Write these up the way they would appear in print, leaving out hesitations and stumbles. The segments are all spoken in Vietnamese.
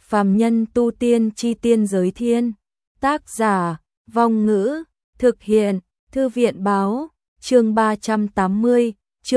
Phàm nhân tu tiên chi tiên giới thiên. Tác giả, Vong Ngữ, thực hiện, Thư viện báo, chương 380,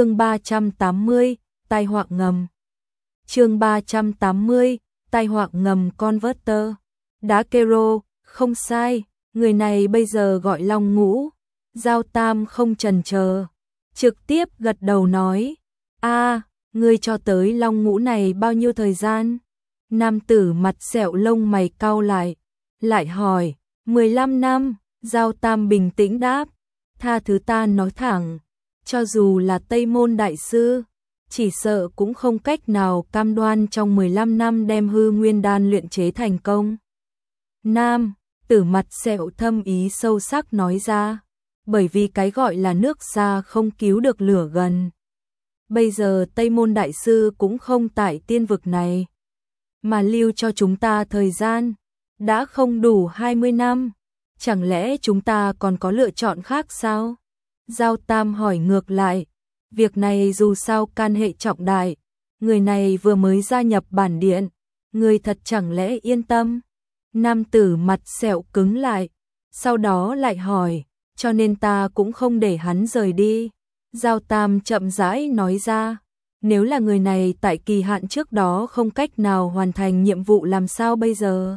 tai họa ngầm. Chương 380, tai họa ngầm Converter. Đá Kero, không sai, người này bây giờ gọi Long Ngũ. Giao Tam không chần chờ, trực tiếp gật đầu nói, ngươi cho tới Long Ngũ này bao nhiêu thời gian? Nam tử mặt sẹo lông mày cau lại hỏi, 15 năm, Giao Tam bình tĩnh đáp, tha thứ ta nói thẳng, cho dù là Tây Môn Đại Sư, chỉ sợ cũng không cách nào cam đoan trong 15 năm đem hư nguyên đan luyện chế thành công. Nam tử mặt sẹo thâm ý sâu sắc nói ra, bởi vì cái gọi là nước xa không cứu được lửa gần. Bây giờ Tây Môn Đại Sư cũng không tại tiên vực này, mà lưu cho chúng ta thời gian, đã không đủ 20 năm, chẳng lẽ chúng ta còn có lựa chọn khác sao? Giao Tam hỏi ngược lại, việc này dù sao can hệ trọng đại, người này vừa mới gia nhập bản điện, người thật chẳng lẽ yên tâm? Nam tử mặt sẹo cứng lại, sau đó lại hỏi, cho nên ta cũng không để hắn rời đi. Giao Tam chậm rãi nói ra, nếu là người này tại kỳ hạn trước đó không cách nào hoàn thành nhiệm vụ làm sao bây giờ?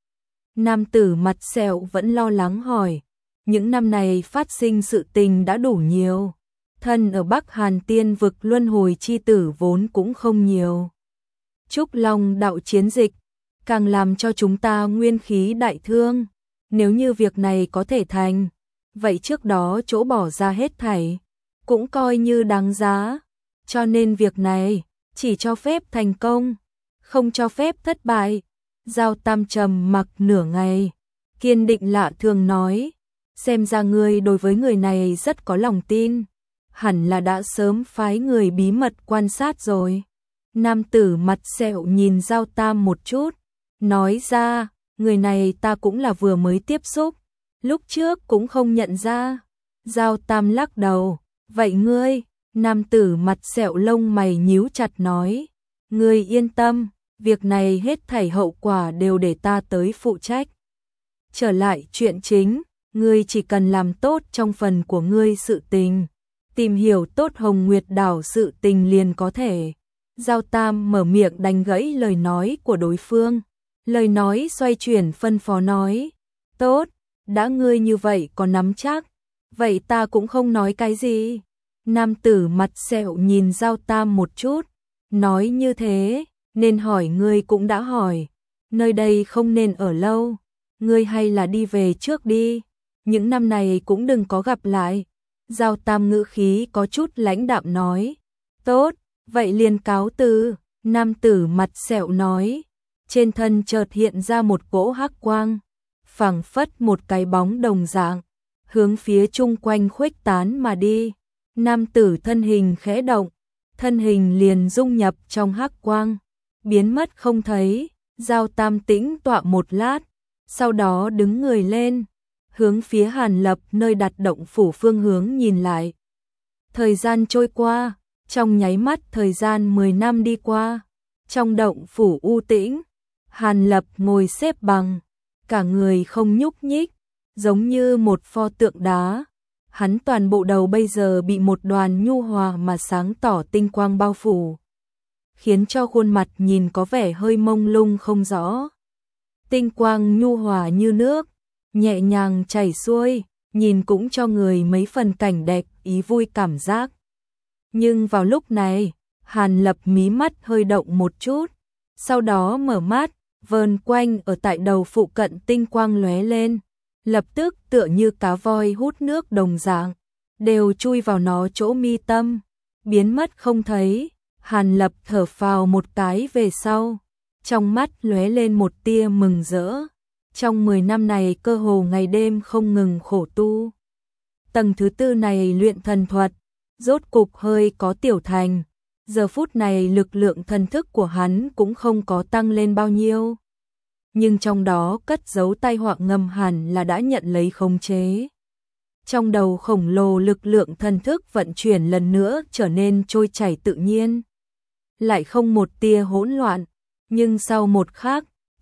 Nam tử mặt sẹo vẫn lo lắng hỏi, những năm này phát sinh sự tình đã đủ nhiều, thân ở Bắc Hàn tiên vực luân hồi chi tử vốn cũng không nhiều. Trúc Long đạo chiến dịch, càng làm cho chúng ta nguyên khí đại thương, nếu như việc này có thể thành, vậy trước đó chỗ bỏ ra hết thảy, cũng coi như đáng giá, cho nên việc này, chỉ cho phép thành công, không cho phép thất bại. Giao Tam trầm mặc nửa ngày, kiên định lạ thường nói, xem ra ngươi đối với người này rất có lòng tin, hẳn là đã sớm phái người bí mật quan sát rồi. Nam tử mặt sẹo nhìn Giao Tam một chút, nói ra, người này ta cũng là vừa mới tiếp xúc, lúc trước cũng không nhận ra. Giao Tam lắc đầu, vậy ngươi? Nam tử mặt sẹo lông mày nhíu chặt nói, ngươi yên tâm, việc này hết thảy hậu quả đều để ta tới phụ trách. Trở lại chuyện chính, ngươi chỉ cần làm tốt trong phần của ngươi sự tình, tìm hiểu tốt Hồng Nguyệt đảo sự tình liền có thể. Giao Tam mở miệng đánh gãy lời nói của đối phương, lời nói xoay chuyển phân phó nói, tốt, đã ngươi như vậy có nắm chắc, vậy ta cũng không nói cái gì. Nam tử mặt sẹo nhìn Giao Tam một chút, nói như thế, nên hỏi ngươi cũng đã hỏi, nơi đây không nên ở lâu, ngươi hay là đi về trước đi, những năm này cũng đừng có gặp lại. Giao Tam ngữ khí có chút lãnh đạm nói, tốt, vậy liền cáo từ. Nam tử mặt sẹo nói, trên thân chợt hiện ra một cỗ hắc quang, phảng phất một cái bóng đồng dạng, hướng phía chung quanh khuếch tán mà đi. Nam tử thân hình khẽ động, thân hình liền dung nhập trong hắc quang, biến mất không thấy. Giao Tam tĩnh tọa một lát, sau đó đứng người lên, hướng phía Hàn Lập nơi đặt động phủ phương hướng nhìn lại. Thời gian trôi qua, trong nháy mắt thời gian 10 năm đi qua, trong động phủ u tĩnh, Hàn Lập ngồi xếp bằng, cả người không nhúc nhích, giống như một pho tượng đá. Hắn toàn bộ đầu bây giờ bị một đoàn nhu hòa mà sáng tỏ tinh quang bao phủ, khiến cho khuôn mặt nhìn có vẻ hơi mông lung không rõ. Tinh quang nhu hòa như nước, nhẹ nhàng chảy xuôi, nhìn cũng cho người mấy phần cảnh đẹp ý vui cảm giác. Nhưng vào lúc này, Hàn Lập mí mắt hơi động một chút, sau đó mở mắt, vờn quanh ở tại đầu phụ cận tinh quang lóe lên, lập tức tựa như cá voi hút nước đồng dạng, đều chui vào nó chỗ mi tâm, biến mất không thấy. Hàn Lập thở phào một cái về sau, trong mắt lóe lên một tia mừng rỡ. Trong 10 năm này cơ hồ ngày đêm không ngừng khổ tu. Tầng thứ 4 này luyện thần thuật, rốt cục hơi có tiểu thành. Giờ phút này lực lượng thần thức của hắn cũng không có tăng lên bao nhiêu, nhưng trong đó cất giấu tai họa ngầm hẳn là đã nhận lấy khống chế. Trong đầu khổng lồ lực lượng thần thức vận chuyển lần nữa trở nên trôi chảy tự nhiên, lại không một tia hỗn loạn, nhưng sau một khắc,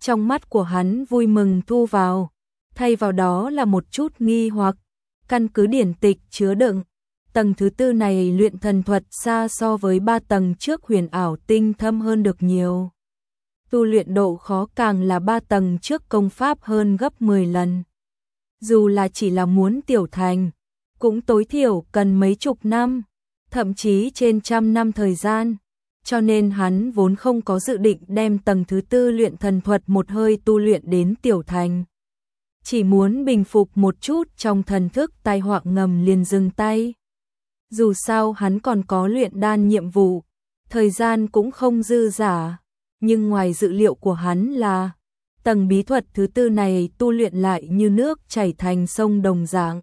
Trong mắt của hắn vui mừng thu vào, thay vào đó là một chút nghi hoặc. Căn cứ điển tịch chứa đựng, tầng thứ tư này luyện thần thuật xa so với 3 tầng trước huyền ảo tinh thâm hơn được nhiều. Tu luyện độ khó càng là 3 tầng trước công pháp hơn gấp 10 lần. Dù là chỉ là muốn tiểu thành, cũng tối thiểu cần mấy chục năm, thậm chí trên trăm năm thời gian. Cho nên hắn vốn không có dự định đem tầng thứ tư luyện thần thuật một hơi tu luyện đến tiểu thành. Chỉ muốn bình phục một chút trong thần thức tai họa ngầm liền dừng tay. Dù sao hắn còn có luyện đan nhiệm vụ, thời gian cũng không dư dả, nhưng ngoài dự liệu của hắn là tầng bí thuật thứ tư này tu luyện lại như nước chảy thành sông đồng dạng.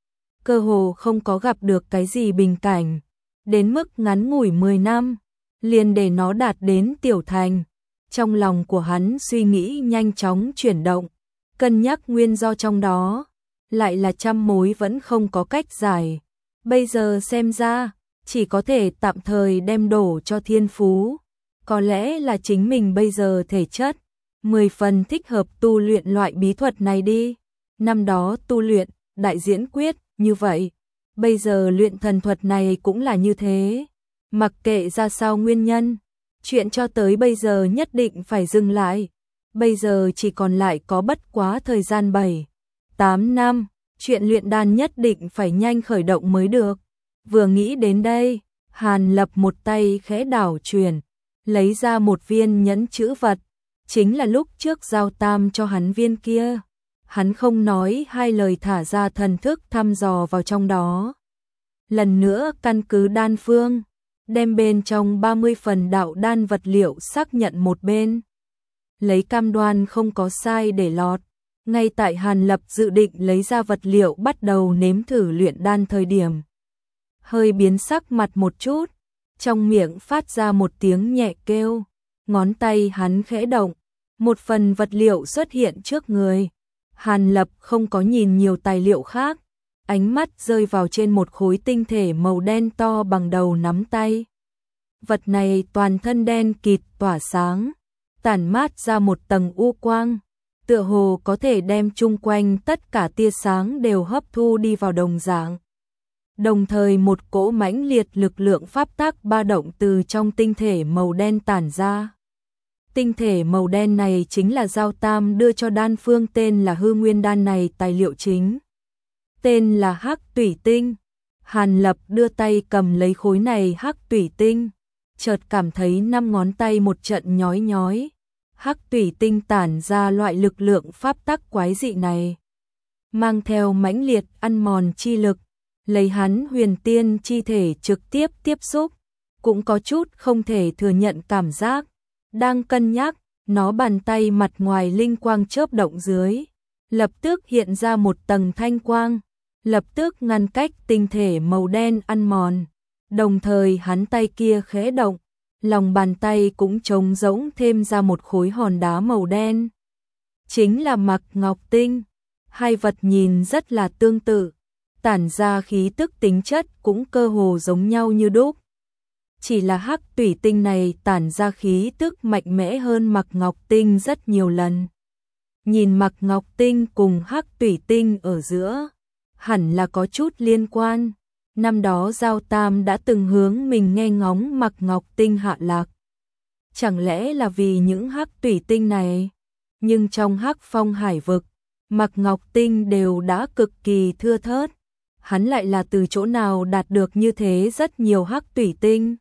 Cơ hồ không có gặp được cái gì bình cảnh, đến mức ngắn ngủi 10 năm, liền để nó đạt đến tiểu thành. Trong lòng của hắn suy nghĩ nhanh chóng chuyển động, cân nhắc nguyên do trong đó, lại là trăm mối vẫn không có cách giải. Bây giờ xem ra, chỉ có thể tạm thời đem đổ cho thiên phú. Có lẽ là chính mình bây giờ thể chất 10 phần thích hợp tu luyện loại bí thuật này đi. Năm đó tu luyện đại diễn quyết như vậy, bây giờ luyện thần thuật này cũng là như thế. Mặc kệ ra sao nguyên nhân, chuyện cho tới bây giờ nhất định phải dừng lại. Bây giờ chỉ còn lại có bất quá thời gian 7-8 năm, chuyện luyện đan nhất định phải nhanh khởi động mới được. Vừa nghĩ đến đây, Hàn Lập một tay khẽ đảo chuyển, lấy ra một viên nhẫn chữ vật, chính là lúc trước giao tam cho hắn viên kia. Hắn không nói hai lời thả ra thần thức thăm dò vào trong đó. Lần nữa căn cứ đan phương, đem bên trong 30 phần đạo đan vật liệu xác nhận một bên. Lấy cam đoan không có sai để lọt. Ngay tại Hàn Lập dự định lấy ra vật liệu bắt đầu nếm thử luyện đan thời điểm, hơi biến sắc mặt một chút, trong miệng phát ra một tiếng nhẹ kêu, ngón tay hắn khẽ động, một phần vật liệu xuất hiện trước người. Hàn Lập không có nhìn nhiều tài liệu khác, ánh mắt rơi vào trên một khối tinh thể màu đen to bằng đầu nắm tay. Vật này toàn thân đen kịt tỏa sáng, tản mát ra một tầng u quang, tựa hồ có thể đem chung quanh tất cả tia sáng đều hấp thu đi vào đồng dạng. Đồng thời một cỗ mãnh liệt lực lượng pháp tắc ba động từ trong tinh thể màu đen tản ra. Tinh thể màu đen này chính là Giao Tam đưa cho đan phương tên là Hư Nguyên Đan này tài liệu chính. Tên là Hắc Tủy Tinh. Hàn Lập đưa tay cầm lấy khối này Hắc Tủy Tinh, chợt cảm thấy 5 ngón tay một trận nhói nhói. Hắc Tủy Tinh tản ra loại lực lượng pháp tắc quái dị này, mang theo mãnh liệt ăn mòn chi lực, lấy hắn huyền tiên chi thể trực tiếp tiếp xúc, cũng có chút không thể thừa nhận cảm giác. Đang cân nhắc, nó bàn tay mặt ngoài linh quang chớp động dưới, lập tức hiện ra một tầng thanh quang, lập tức ngăn cách tinh thể màu đen ăn mòn. Đồng thời hắn tay kia khẽ động, lòng bàn tay cũng trống rỗng thêm ra một khối hòn đá màu đen. Chính là Mạc Ngọc Tinh. Hai vật nhìn rất là tương tự, tản ra khí tức tính chất cũng cơ hồ giống nhau như đúc. Chỉ là Hắc Tủy Tinh này tản ra khí tức mạnh mẽ hơn Mạc Ngọc Tinh rất nhiều lần. Nhìn Mạc Ngọc Tinh cùng Hắc Tủy Tinh ở giữa, hẳn là có chút liên quan. Năm đó Giao Tam đã từng hướng mình nghe ngóng Mạc Ngọc Tinh hạ lạc. Chẳng lẽ là vì những Hắc Tủy Tinh này? Nhưng trong Hắc Phong Hải vực, Mạc Ngọc Tinh đều đã cực kỳ thưa thớt. Hắn lại là từ chỗ nào đạt được như thế rất nhiều Hắc Tủy Tinh?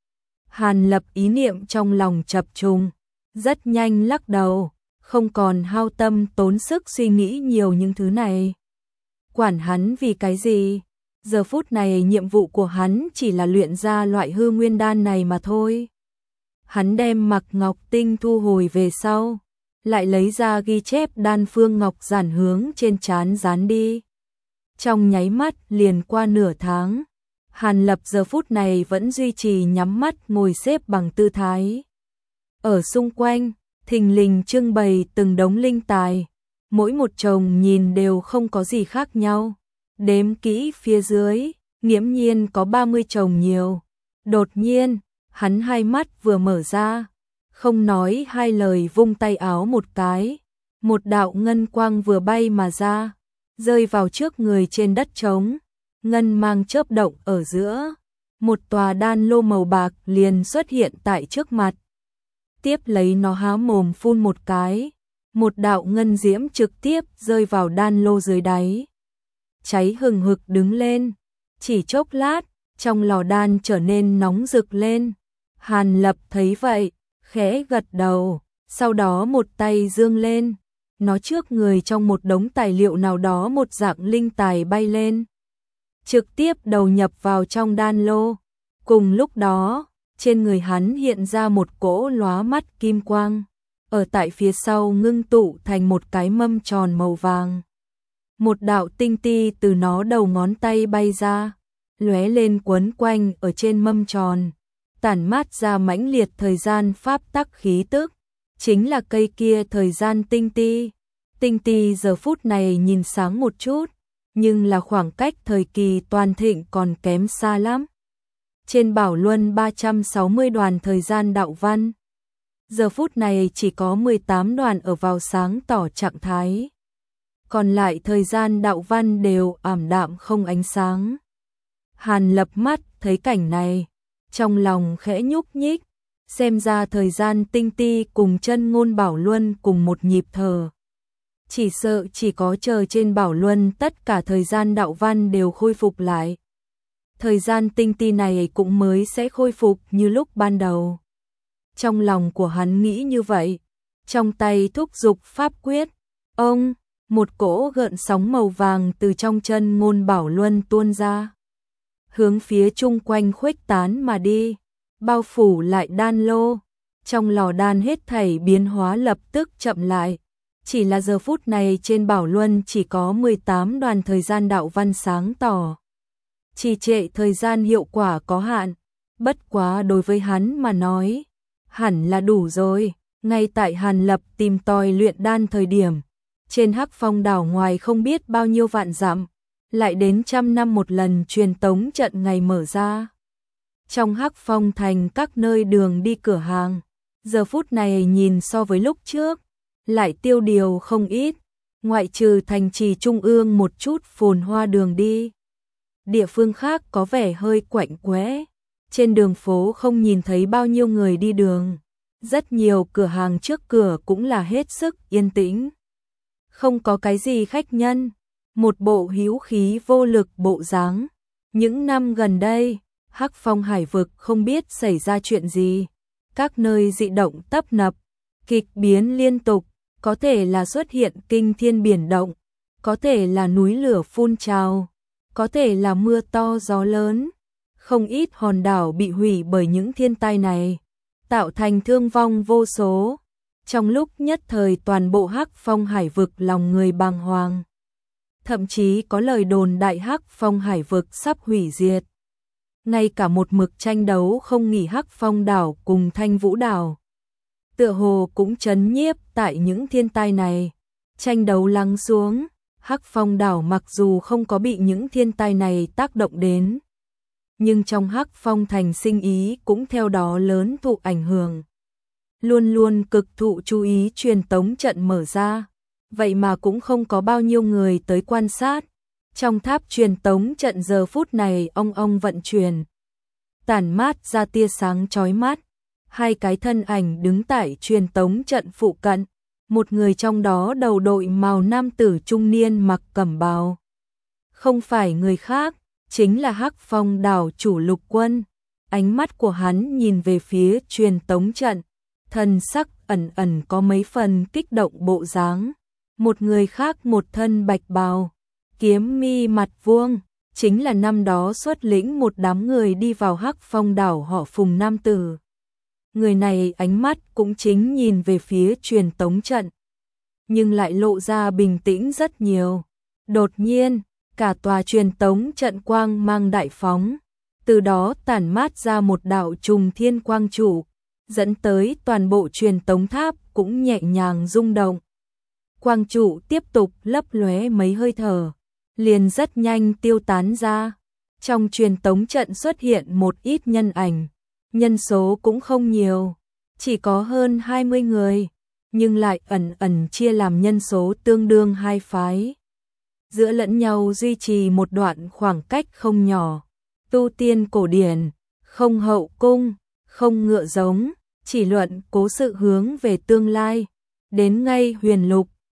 Hàn Lập ý niệm trong lòng chập trùng, rất nhanh lắc đầu, không còn hao tâm tốn sức suy nghĩ nhiều những thứ này. Quản hắn vì cái gì? Giờ phút này nhiệm vụ của hắn chỉ là luyện ra loại hư nguyên đan này mà thôi. Hắn đem Mạc Ngọc Tinh thu hồi về sau, lại lấy ra ghi chép đan phương ngọc giản hướng trên trán dán đi. Trong nháy mắt liền qua nửa tháng, Hàn Lập giờ phút này vẫn duy trì nhắm mắt ngồi xếp bằng tư thái. Ở xung quanh, thình lình trưng bày từng đống linh tài, mỗi một chồng nhìn đều không có gì khác nhau. Đếm kỹ phía dưới, nghiễm nhiên có 30 chồng nhiều. Đột nhiên, hắn hai mắt vừa mở ra, Không nói hai lời vung tay áo một cái, một đạo ngân quang vừa bay mà ra, rơi vào trước người trên đất trống, ngân mang chớp động ở giữa, một tòa đan lô màu bạc liền xuất hiện tại trước mặt. Tiếp lấy nó há mồm phun một cái, một đạo ngân diễm trực tiếp rơi vào đan lô dưới đáy. Cháy hừng hực đứng lên, chỉ chốc lát, trong lò đan trở nên nóng rực lên. Hàn Lập thấy vậy, khẽ gật đầu, sau đó một tay giương lên, nó trước người trong một đống tài liệu nào đó một dạng linh tài bay lên, trực tiếp đầu nhập vào trong đan lô. Cùng lúc đó, trên người hắn hiện ra một cỗ lóa mắt kim quang, ở tại phía sau ngưng tụ thành một cái mâm tròn màu vàng. Một đạo tinh ti từ nó đầu ngón tay bay ra, lóe lên quấn quanh ở trên mâm tròn, tản mát ra mãnh liệt thời gian pháp tắc khí tức, chính là cây kia thời gian tinh ti. Tinh ti giờ phút này nhìn sáng một chút, nhưng là khoảng cách thời kỳ toàn thịnh còn kém xa lắm. Trên Bảo Luân 360 đoàn thời gian đạo văn, giờ phút này chỉ có 18 đoàn ở vào sáng tỏ trạng thái. Còn lại thời gian đạo văn đều ảm đạm không ánh sáng. Hàn Lập mắt thấy cảnh này, trong lòng khẽ nhúc nhích, xem ra thời gian tinh ti cùng chân ngôn Bảo Luân cùng một nhịp thở. Chỉ sợ chỉ có chờ trên Bảo Luân tất cả thời gian đạo văn đều khôi phục lại, thời gian tinh ti này cũng mới sẽ khôi phục như lúc ban đầu. Trong lòng của hắn nghĩ như vậy, trong tay thúc giục pháp quyết, ông, một cỗ gợn sóng màu vàng từ trong chân ngôn Bảo Luân tuôn ra, hướng phía chung quanh khuếch tán mà đi, bao phủ lại đan lô. Trong lò đan hết thảy biến hóa lập tức chậm lại, chỉ là giờ phút này trên Bảo Luân chỉ có 18 đoàn thời gian đạo văn sáng tỏ. Trì trệ thời gian hiệu quả có hạn, bất quá đối với hắn mà nói, hẳn là đủ rồi. Ngay tại Hàn Lập tìm tòi luyện đan thời điểm, trên Hắc Phong đảo ngoài không biết bao nhiêu vạn dặm, lại đến 100 năm một lần truyền tống trận ngày mở ra. Trong Hắc Phong thành các nơi đường đi cửa hàng, giờ phút này nhìn so với lúc trước, lại tiêu điều không ít, ngoại trừ thành trì trung ương một chút phồn hoa đường đi. Địa phương khác có vẻ hơi quạnh quẽ, trên đường phố không nhìn thấy bao nhiêu người đi đường, rất nhiều cửa hàng trước cửa cũng là hết sức yên tĩnh. Không có cái gì khách nhân, một bộ hữu khí vô lực bộ dáng. Những năm gần đây, Hắc Phong hải vực không biết xảy ra chuyện gì, các nơi dị động tấp nập, kịch biến liên tục, có thể là xuất hiện kinh thiên biển động, có thể là núi lửa phun trào, có thể là mưa to gió lớn, không ít hòn đảo bị hủy bởi những thiên tai này, tạo thành thương vong vô số. Trong lúc nhất thời toàn bộ Hắc Phong hải vực lòng người bàng hoàng. Thậm chí có lời đồn đại Hắc Phong hải vực sắp hủy diệt. Ngay cả một mực tranh đấu không nghỉ Hắc Phong đảo cùng Thanh Vũ đảo, tựa hồ cũng chấn nhiếp tại những thiên tai này. Tranh đấu lắng xuống, Hắc Phong đảo mặc dù không có bị những thiên tai này tác động đến, nhưng trong Hắc Phong thành sinh ý cũng theo đó lớn thụ ảnh hưởng. Luôn luôn cực thụ chú ý truyền tống trận mở ra, vậy mà cũng không có bao nhiêu người tới quan sát. Trong tháp truyền tống trận giờ phút này ong ong vận chuyển, tản mát ra tia sáng chói mắt. Hai cái thân ảnh đứng tại truyền tống trận phụ cận, một người trong đó đầu đội màu nam tử trung niên mặc cẩm bào, không phải người khác, chính là Hắc Phong đảo chủ Lục Quân. Ánh mắt của hắn nhìn về phía truyền tống trận, thần sắc ẩn ẩn có mấy phần kích động bộ dáng. Một người khác một thân bạch bào, kiếm mi mặt vuông, chính là năm đó xuất lĩnh một đám người đi vào Hắc Phong đảo họ Phùng nam tử. Người này ánh mắt cũng chính nhìn về phía truyền tống trận, nhưng lại lộ ra bình tĩnh rất nhiều. Đột nhiên, cả tòa truyền tống trận quang mang đại phóng, từ đó tản mát ra một đạo trùng thiên quang trụ, dẫn tới toàn bộ truyền tống tháp cũng nhẹ nhàng rung động. Quang trụ tiếp tục lấp lóe mấy hơi thở, liền rất nhanh tiêu tán ra. Trong truyền tống trận xuất hiện một ít nhân ảnh, nhân số cũng không nhiều, chỉ có hơn 20 người, nhưng lại ẩn ẩn chia làm nhân số tương đương hai phái. Giữa lẫn nhau duy trì một đoạn khoảng cách không nhỏ. Tu tiên cổ điển, không hậu cung, không ngựa giống, chỉ luận cố sự hướng về tương lai. Đến ngay huyền lục,